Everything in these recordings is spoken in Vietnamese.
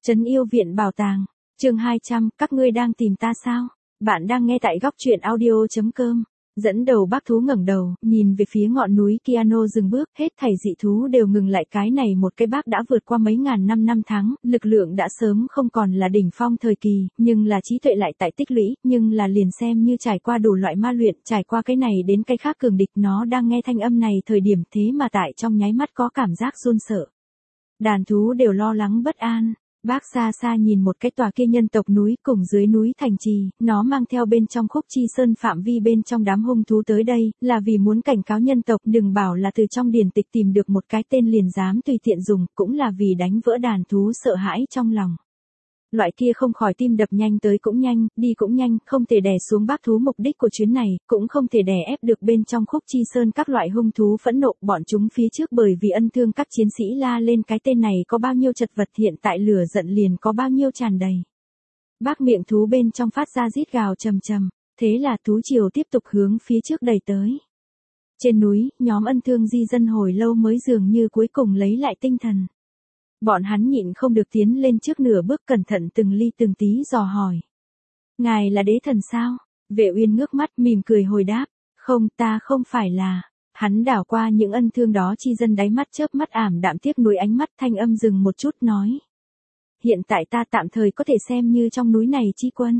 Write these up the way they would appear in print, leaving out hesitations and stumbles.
Trấn Yêu Viện Bảo Tàng, chương 200, các ngươi đang tìm ta sao? Bạn đang nghe tại góc truyện audio.com. Dẫn đầu bác thú ngẩng đầu, nhìn về phía ngọn núi Kiano dừng bước, hết thảy dị thú đều ngừng lại, cái này một cái bác đã vượt qua mấy ngàn năm tháng, lực lượng đã sớm không còn là đỉnh phong thời kỳ, nhưng là trí tuệ lại tại tích lũy, nhưng là liền xem như trải qua đủ loại ma luyện, trải qua cái này đến cái khác cường địch, nó đang nghe thanh âm này thời điểm thế mà tại trong nháy mắt có cảm giác run sợ. Đàn thú đều lo lắng bất an. Bác xa xa nhìn một cái tòa kia nhân tộc núi cùng dưới núi thành trì, nó mang theo bên trong Khúc Chi Sơn phạm vi bên trong đám hung thú tới đây, là vì muốn cảnh cáo nhân tộc đừng bảo là từ trong điển tịch tìm được một cái tên liền dám tùy tiện dùng, cũng là vì đánh vỡ đàn thú sợ hãi trong lòng. Loại kia không khỏi tim đập nhanh tới cũng nhanh, đi cũng nhanh, không thể đè xuống bác thú mục đích của chuyến này, cũng không thể đè ép được bên trong Khúc Chi Sơn các loại hung thú phẫn nộ, bọn chúng phía trước bởi vì ân thương các chiến sĩ la lên cái tên này có bao nhiêu chật vật, hiện tại lửa giận liền có bao nhiêu tràn đầy. Bác miệng thú bên trong phát ra rít gào trầm trầm, thế là thú triều tiếp tục hướng phía trước đẩy tới. Trên núi, nhóm ân thương di dân hồi lâu mới dường như cuối cùng lấy lại tinh thần. Bọn hắn nhịn không được tiến lên trước nửa bước, cẩn thận từng ly từng tí dò hỏi. Ngài là đế thần sao? Vệ Uyên ngước mắt mỉm cười hồi đáp. Không, ta không phải là. Hắn đảo qua những ân thương đó chi dân, đáy mắt chớp mắt ảm đạm tiếc nuối, ánh mắt thanh âm dừng một chút nói. Hiện tại ta tạm thời có thể xem như trong núi này chi quân.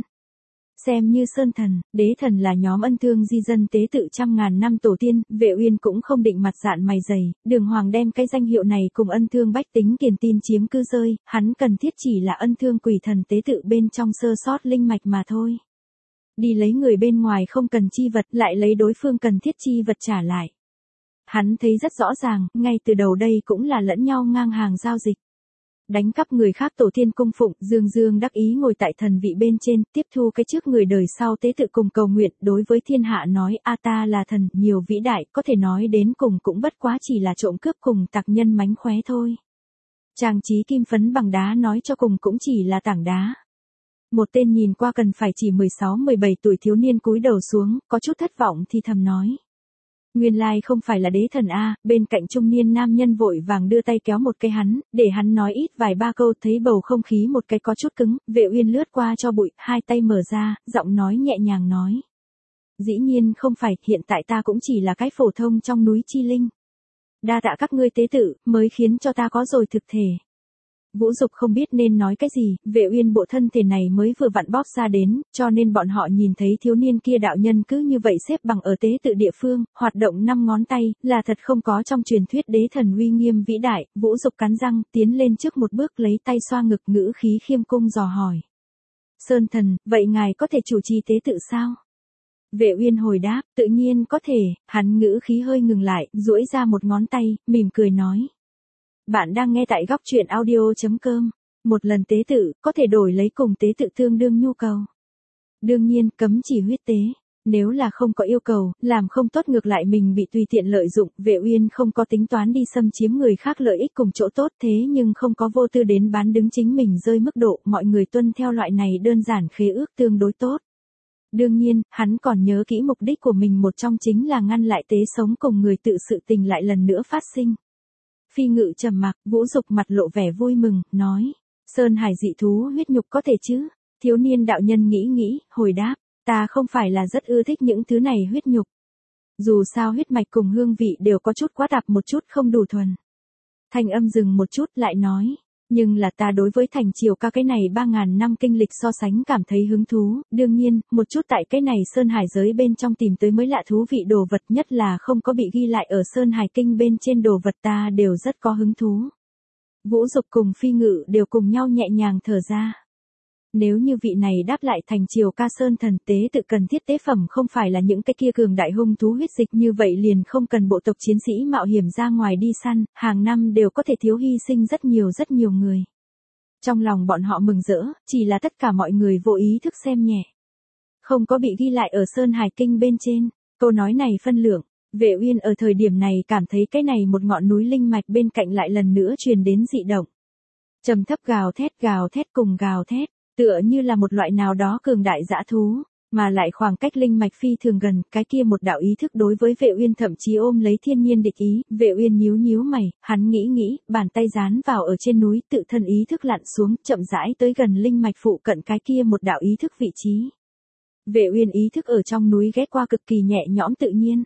Xem như sơn thần, đế thần là nhóm ân thương di dân tế tự trăm ngàn năm tổ tiên, Vệ Uyên cũng không định mặt dạn mày dày, đường hoàng đem cái danh hiệu này cùng ân thương bách tính kiền tin chiếm cư rơi, hắn cần thiết chỉ là ân thương quỷ thần tế tự bên trong sơ sót linh mạch mà thôi. Đi lấy người bên ngoài không cần chi vật, lại lấy đối phương cần thiết chi vật trả lại. Hắn thấy rất rõ ràng, ngay từ đầu đây cũng là lẫn nhau ngang hàng giao dịch. Đánh cắp người khác tổ tiên cung phụng, dương dương đắc ý ngồi tại thần vị bên trên, tiếp thu cái trước người đời sau tế tự cùng cầu nguyện, đối với thiên hạ nói a ta là thần, nhiều vĩ đại, có thể nói đến cùng cũng bất quá chỉ là trộm cướp cùng tặc nhân mánh khóe thôi. Trang trí kim phấn bằng đá nói cho cùng cũng chỉ là tảng đá. Một tên nhìn qua cần phải chỉ 16-17 tuổi thiếu niên cúi đầu xuống, có chút thất vọng thì thầm nói. Nguyên lai không phải là đế thần a. Bên cạnh trung niên nam nhân vội vàng đưa tay kéo một cái hắn, để hắn nói ít vài ba câu, thấy bầu không khí một cái có chút cứng, Vệ Uyên lướt qua cho bụi, hai tay mở ra, giọng nói nhẹ nhàng nói. Dĩ nhiên không phải, hiện tại ta cũng chỉ là cái phổ thông trong núi chi linh. Đa tạ các ngươi tế tự, mới khiến cho ta có rồi thực thể. Vũ Dục không biết nên nói cái gì, Vệ Uyên bộ thân thể này mới vừa vặn bóp ra đến, cho nên bọn họ nhìn thấy thiếu niên kia đạo nhân cứ như vậy xếp bằng ở tế tự địa phương, hoạt động 5 ngón tay, là thật không có trong truyền thuyết đế thần uy nghiêm vĩ đại. Vũ Dục cắn răng, tiến lên trước một bước, lấy tay xoa ngực, ngữ khí khiêm cung dò hỏi. Sơn thần, vậy ngài có thể chủ trì tế tự sao? Vệ Uyên hồi đáp, tự nhiên có thể. Hắn ngữ khí hơi ngừng lại, duỗi ra một ngón tay, mỉm cười nói. Bạn đang nghe tại góc truyện audio.com. Một lần tế tự, có thể đổi lấy cùng tế tự tương đương nhu cầu. Đương nhiên, cấm chỉ huyết tế. Nếu là không có yêu cầu, làm không tốt ngược lại mình bị tùy tiện lợi dụng. Vệ Uyên không có tính toán đi xâm chiếm người khác lợi ích cùng chỗ tốt, thế nhưng không có vô tư đến bán đứng chính mình rơi mức độ, mọi người tuân theo loại này đơn giản khế ước tương đối tốt. Đương nhiên, hắn còn nhớ kỹ mục đích của mình, một trong chính là ngăn lại tế sống cùng người tự sự tình lại lần nữa phát sinh. Phi Ngự trầm mặc, Vũ Dục mặt lộ vẻ vui mừng, nói. Sơn hải dị thú huyết nhục có thể chứ? Thiếu niên đạo nhân nghĩ, hồi đáp. Ta không phải là rất ưa thích những thứ này huyết nhục. Dù sao huyết mạch cùng hương vị đều có chút quá tạp, một chút không đủ thuần. Thanh âm dừng một chút lại nói. Nhưng là ta đối với thành triều ca cái này 3.000 năm kinh lịch so sánh cảm thấy hứng thú, đương nhiên, một chút tại cái này Sơn Hải giới bên trong tìm tới mới lạ thú vị đồ vật, nhất là không có bị ghi lại ở Sơn Hải kinh bên trên đồ vật, ta đều rất có hứng thú. Vũ Dục cùng Phi Ngự đều cùng nhau nhẹ nhàng thở ra. Nếu như vị này đáp lại thành triều ca sơn thần, tế tự cần thiết tế phẩm không phải là những cái kia cường đại hung thú huyết dịch, như vậy liền không cần bộ tộc chiến sĩ mạo hiểm ra ngoài đi săn, hàng năm đều có thể thiếu hy sinh rất nhiều người. Trong lòng bọn họ mừng rỡ, chỉ là tất cả mọi người vô ý thức xem nhẹ. Không có bị ghi lại ở Sơn Hải kinh bên trên, câu nói này phân lượng. Vệ Uyên ở thời điểm này cảm thấy cái này một ngọn núi linh mạch bên cạnh lại lần nữa truyền đến dị động. Trầm thấp gào thét cùng gào thét. Tựa như là một loại nào đó cường đại dã thú, Mà lại khoảng cách linh mạch phi thường gần, cái kia một đạo ý thức đối với Vệ Uyên thậm chí ôm lấy thiên nhiên địch ý, Vệ Uyên nhíu nhíu mày, hắn nghĩ, bàn tay dán vào ở trên núi, tự thân ý thức lặn xuống, chậm rãi tới gần linh mạch phụ cận cái kia một đạo ý thức vị trí. Vệ Uyên ý thức ở trong núi ghé qua cực kỳ nhẹ nhõm tự nhiên.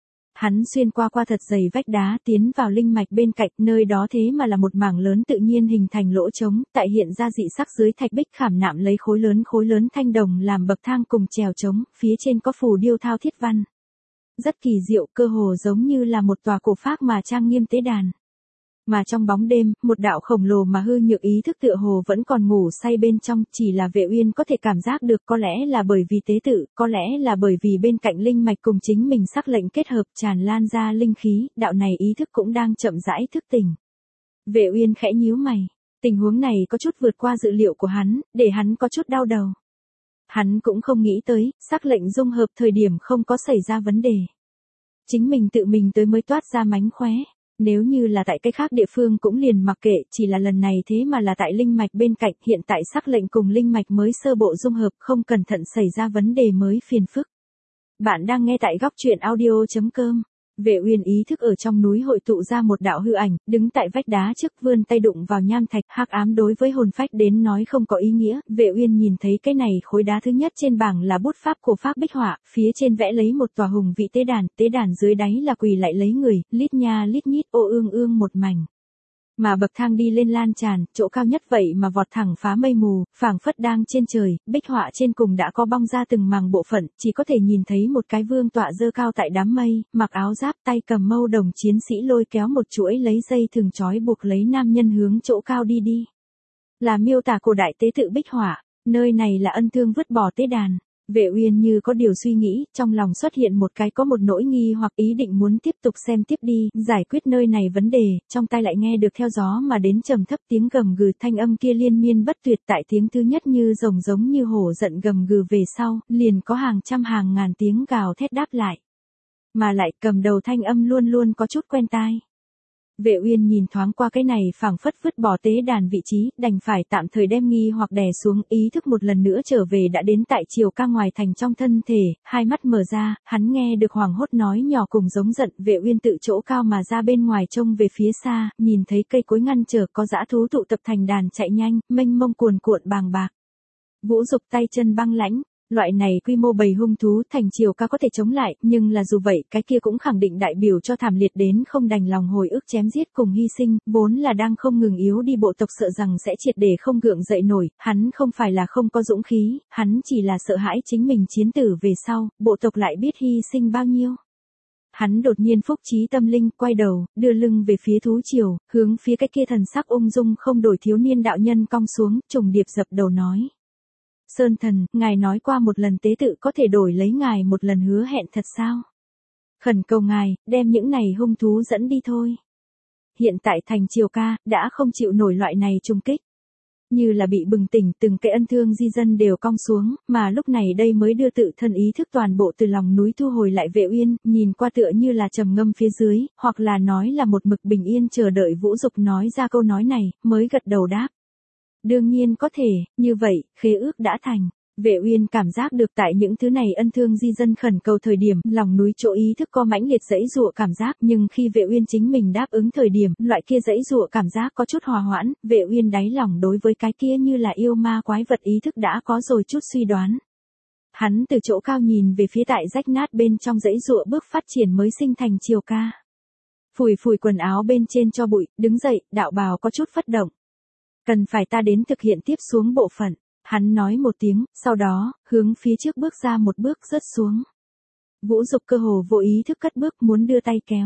Hắn xuyên qua thật dày vách đá tiến vào linh mạch bên cạnh, nơi đó thế mà là một mảng lớn tự nhiên hình thành lỗ trống, tại hiện ra dị sắc dưới thạch bích khảm nạm lấy khối lớn thanh đồng làm bậc thang cùng trèo trống, phía trên có phù điêu thao thiết văn. Rất kỳ diệu, cơ hồ giống như là một tòa cổ phác mà trang nghiêm tế đàn. Mà trong bóng đêm, một đạo khổng lồ mà hư nhược ý thức tựa hồ vẫn còn ngủ say bên trong, chỉ là Vệ Uyên có thể cảm giác được, có lẽ là bởi vì tế tự, có lẽ là bởi vì bên cạnh linh mạch cùng chính mình sắc lệnh kết hợp tràn lan ra linh khí, đạo này ý thức cũng đang chậm rãi thức tỉnh. Vệ Uyên khẽ nhíu mày, tình huống này có chút vượt qua dự liệu của hắn, để hắn có chút đau đầu. Hắn cũng không nghĩ tới, sắc lệnh dung hợp thời điểm không có xảy ra vấn đề. Chính mình tự mình tới mới toát ra mánh khóe. Nếu như là tại cái khác địa phương cũng liền mặc kệ, chỉ là lần này thế mà là tại linh mạch bên cạnh, hiện tại sắc lệnh cùng linh mạch mới sơ bộ dung hợp, không cẩn thận xảy ra vấn đề mới phiền phức. Bạn đang nghe tại góc truyện audio.com. Vệ Uyên ý thức ở trong núi hội tụ ra một đạo hư ảnh, đứng tại vách đá trước, vươn tay đụng vào nham thạch, hắc ám đối với hồn phách đến nói không có ý nghĩa. Vệ Uyên nhìn thấy cái này khối đá thứ nhất trên bảng là bút pháp cổ phác bích họa, phía trên vẽ lấy một tòa hùng vị tế đàn dưới đáy là quỳ lại lấy người, lít nha lít nhít ô ương một mảnh. Mà bậc thang đi lên lan tràn, chỗ cao nhất vậy mà vọt thẳng phá mây mù, phảng phất đang trên trời, bích họa trên cùng đã có bong ra từng màng bộ phận, chỉ có thể nhìn thấy một cái vương tọa dơ cao tại đám mây, mặc áo giáp, tay cầm mâu đồng chiến sĩ lôi kéo một chuỗi lấy dây thừng trói buộc lấy nam nhân hướng chỗ cao đi. Là miêu tả cổ đại tế tự bích họa, nơi này là ân thương vứt bỏ tế đàn. Vệ Uyên như có điều suy nghĩ, trong lòng xuất hiện có một nỗi nghi hoặc ý định muốn tiếp tục xem tiếp đi, giải quyết nơi này vấn đề, trong tai lại nghe được theo gió mà đến trầm thấp tiếng gầm gừ, thanh âm kia liên miên bất tuyệt, tại tiếng thứ nhất như rồng giống như hổ giận gầm gừ về sau, liền có hàng trăm hàng ngàn tiếng gào thét đáp lại. Mà lại cầm đầu thanh âm luôn có chút quen tai. Vệ Uyên nhìn thoáng qua cái này phảng phất vứt bỏ tế đàn vị trí, đành phải tạm thời đem nghi hoặc đè xuống, ý thức một lần nữa trở về đã đến tại chiều ca ngoài thành trong thân thể, hai mắt mở ra, hắn nghe được Hoàng Hốt nói nhỏ cùng giống giận. Vệ Uyên tự chỗ cao mà ra bên ngoài trông về phía xa, nhìn thấy cây cối ngăn trở, có dã thú tụ tập thành đàn chạy nhanh, mênh mông cuồn cuộn bàng bạc. Vũ Dục tay chân băng lãnh. Loại này quy mô bầy hung thú thành chiều ca có thể chống lại, nhưng là dù vậy, cái kia cũng khẳng định đại biểu cho thảm liệt đến không đành lòng hồi ức chém giết cùng hy sinh, vốn là đang không ngừng yếu đi bộ tộc sợ rằng sẽ triệt để không gượng dậy nổi, hắn không phải là không có dũng khí, hắn chỉ là sợ hãi chính mình chiến tử về sau, bộ tộc lại biết hy sinh bao nhiêu. Hắn đột nhiên phúc trí tâm linh, quay đầu, đưa lưng về phía thú triều, hướng phía cái kia thần sắc ung dung không đổi thiếu niên đạo nhân cong xuống, trùng điệp dập đầu nói. Sơn thần, ngài nói qua một lần tế tự có thể đổi lấy ngài một lần hứa hẹn thật sao? Khẩn cầu ngài, đem những này hung thú dẫn đi thôi. Hiện tại thành triều ca, đã không chịu nổi loại này trung kích. Như là bị bừng tỉnh, từng cái ân thương di dân đều cong xuống, mà lúc này đây mới đưa tự thân ý thức toàn bộ từ lòng núi thu hồi lại. Vệ Uyên, nhìn qua tựa như là trầm ngâm phía dưới, hoặc là nói là một mực bình yên chờ đợi Vũ Dục nói ra câu nói này, mới gật đầu đáp. Đương nhiên có thể, như vậy, khế ước đã thành. Vệ Uyên cảm giác được tại những thứ này ân thương di dân khẩn cầu thời điểm, lòng núi chỗ ý thức có mãnh liệt dãy dụa cảm giác, nhưng khi Vệ Uyên chính mình đáp ứng thời điểm, loại kia dãy dụa cảm giác có chút hòa hoãn, Vệ Uyên đáy lòng đối với cái kia như là yêu ma quái vật ý thức đã có rồi chút suy đoán. Hắn từ chỗ cao nhìn về phía tại rách nát bên trong dãy dụa bước phát triển mới sinh thành triều ca. Phủi quần áo bên trên cho bụi, đứng dậy, đạo bào có chút phất động. Cần phải ta đến thực hiện tiếp xuống bộ phận. Hắn nói một tiếng, sau đó, hướng phía trước bước ra một bước rớt xuống. Vũ Dục cơ hồ vô ý thức cất bước muốn đưa tay kéo.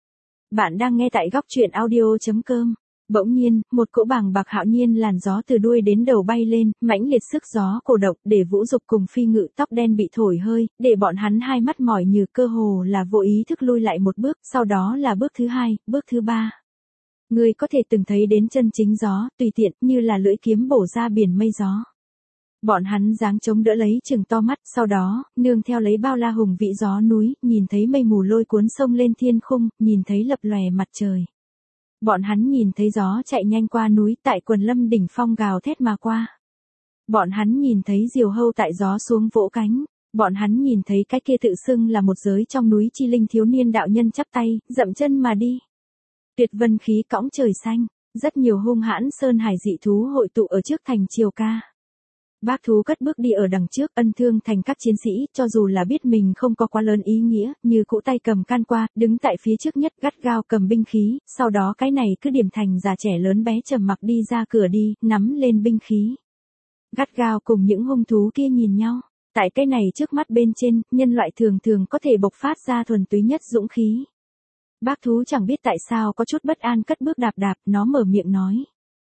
Bạn đang nghe tại góc truyện audio.com. Bỗng nhiên, một cỗ bàng bạc hạo nhiên làn gió từ đuôi đến đầu bay lên, mãnh liệt sức gió cổ độc để Vũ Dục cùng Phi Ngự tóc đen bị thổi hơi, để bọn hắn hai mắt mỏi như cơ hồ là vô ý thức lui lại một bước, sau đó là bước thứ hai, bước thứ ba. Ngươi có thể từng thấy đến chân chính gió, tùy tiện, như là lưỡi kiếm bổ ra biển mây gió. Bọn hắn giáng chống đỡ lấy chừng to mắt, sau đó, nương theo lấy bao la hùng vĩ gió núi, nhìn thấy mây mù lôi cuốn sông lên thiên khung, nhìn thấy lập lòe mặt trời. Bọn hắn nhìn thấy gió chạy nhanh qua núi, tại quần lâm đỉnh phong gào thét mà qua. Bọn hắn nhìn thấy diều hâu tại gió xuống vỗ cánh. Bọn hắn nhìn thấy cái kia tự xưng là một giới trong núi chi linh thiếu niên đạo nhân chắp tay, dậm chân mà đi. Tuyệt vân khí cõng trời xanh, rất nhiều hung hãn sơn hải dị thú hội tụ ở trước thành triều ca. Bác thú cất bước đi ở đằng trước, ân thương thành các chiến sĩ, cho dù là biết mình không có quá lớn ý nghĩa, như cũ tay cầm can qua, đứng tại phía trước nhất gắt gao cầm binh khí, sau đó cái này cứ điểm thành già trẻ lớn bé trầm mặc đi ra cửa đi, nắm lên binh khí. Gắt gao cùng những hung thú kia nhìn nhau, tại cái này trước mắt bên trên, nhân loại thường thường có thể bộc phát ra thuần túy nhất dũng khí. Bác thú chẳng biết tại sao có chút bất an cất bước đạp đạp, nó mở miệng nói.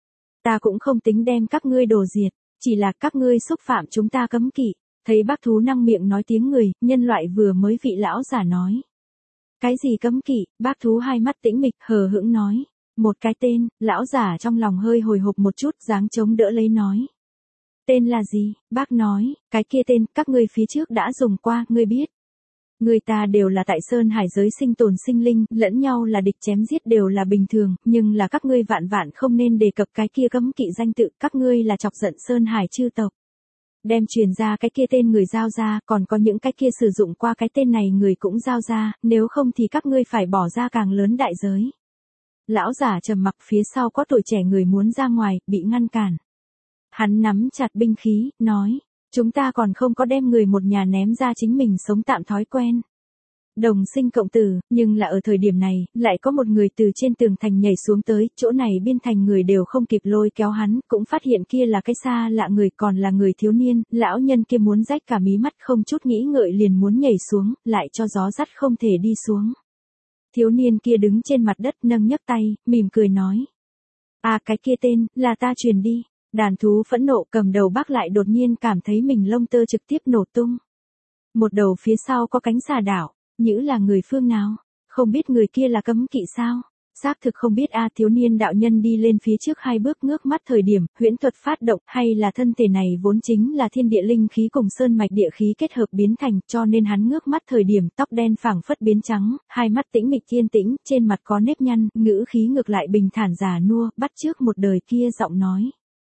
Ta cũng không tính đem các ngươi đổ diệt. Chỉ là các ngươi xúc phạm chúng ta cấm kỵ. Thấy bác thú năng miệng nói tiếng người, nhân loại vừa mới vị lão giả nói. Cái gì cấm kỵ? Bác thú hai mắt tĩnh mịch hờ hững nói. Một cái tên, lão giả trong lòng hơi hồi hộp một chút, dáng chống đỡ lấy nói. Tên là gì? Bác nói, cái kia tên các ngươi phía trước đã dùng qua, ngươi biết. Người ta đều là tại sơn hải giới sinh tồn sinh linh, lẫn nhau là địch chém giết đều là bình thường, nhưng là các ngươi vạn vạn không nên đề cập cái kia cấm kỵ danh tự, các ngươi là chọc giận sơn hải chư tộc. Đem truyền ra cái kia tên người giao ra, còn có những cái kia sử dụng qua cái tên này người cũng giao ra, nếu không thì các ngươi phải bỏ ra càng lớn đại giới. Lão giả trầm mặc, phía sau có tuổi trẻ người muốn ra ngoài, bị ngăn cản. Hắn nắm chặt binh khí, nói. Chúng ta còn không có đem người một nhà ném ra chính mình sống tạm thói quen. Đồng sinh cộng tử, nhưng là ở thời điểm này, lại có một người từ trên tường thành nhảy xuống tới, chỗ này biên thành người đều không kịp lôi kéo hắn, cũng phát hiện kia là cái xa lạ người, còn là người thiếu niên, lão nhân kia muốn rách cả mí mắt không chút nghĩ ngợi liền muốn nhảy xuống, lại cho gió dắt không thể đi xuống. Thiếu niên kia đứng trên mặt đất nâng nhấc tay, mỉm cười nói. À cái kia tên, là ta truyền đi. Đàn thú phẫn nộ cầm đầu bác lại đột nhiên cảm thấy mình lông tơ trực tiếp nổ tung. Một đầu phía sau có cánh xà đảo, nhữ là người phương nào, không biết người kia là cấm kỵ sao, xác thực không biết a. Thiếu niên đạo nhân đi lên phía trước hai bước ngước mắt thời điểm, huyễn thuật phát động, hay là thân thể này vốn chính là thiên địa linh khí cùng sơn mạch địa khí kết hợp biến thành, cho nên hắn ngước mắt thời điểm tóc đen phảng phất biến trắng, hai mắt tĩnh mịch yên tĩnh, trên mặt có nếp nhăn, ngữ khí ngược lại bình thản già nua, bắt chước một đời kia giọng nói.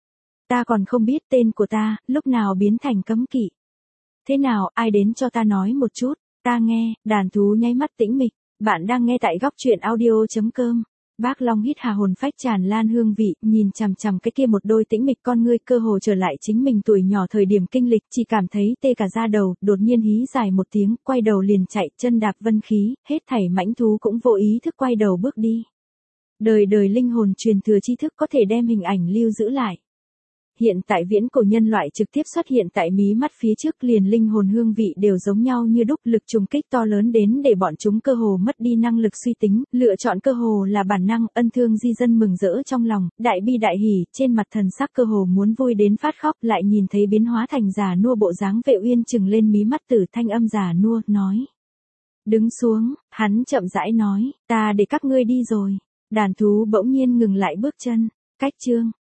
Ta còn không biết tên của ta, lúc nào biến thành cấm kỵ. Thế nào, ai đến cho ta nói một chút, ta nghe, đàn thú nháy mắt tĩnh mịch, bạn đang nghe tại góc truyện audio.com. Bác Long hít hà hồn phách tràn lan hương vị, nhìn chằm chằm cái kia một đôi tĩnh mịch con ngươi cơ hồ trở lại chính mình tuổi nhỏ thời điểm kinh lịch, chỉ cảm thấy tê cả da đầu, đột nhiên hí dài một tiếng, quay đầu liền chạy, chân đạp vân khí, hết thảy mãnh thú cũng vô ý thức quay đầu bước đi. Đời đời linh hồn truyền thừa tri thức có thể đem hình ảnh lưu giữ lại. Hiện tại viễn cổ nhân loại trực tiếp xuất hiện tại mí mắt phía trước, liền linh hồn hương vị đều giống nhau như đúc, lực trùng kích to lớn đến để bọn chúng cơ hồ mất đi năng lực suy tính, lựa chọn cơ hồ là bản năng. Ân thương di dân mừng rỡ trong lòng, đại bi đại hỉ, trên mặt thần sắc cơ hồ muốn vui đến phát khóc, lại nhìn thấy biến hóa thành già nua bộ dáng Vệ Uyên chừng lên mí mắt, tử thanh âm già nua nói. Đứng xuống, hắn chậm rãi nói, ta để các ngươi đi rồi. Đàn thú bỗng nhiên ngừng lại bước chân, cách chương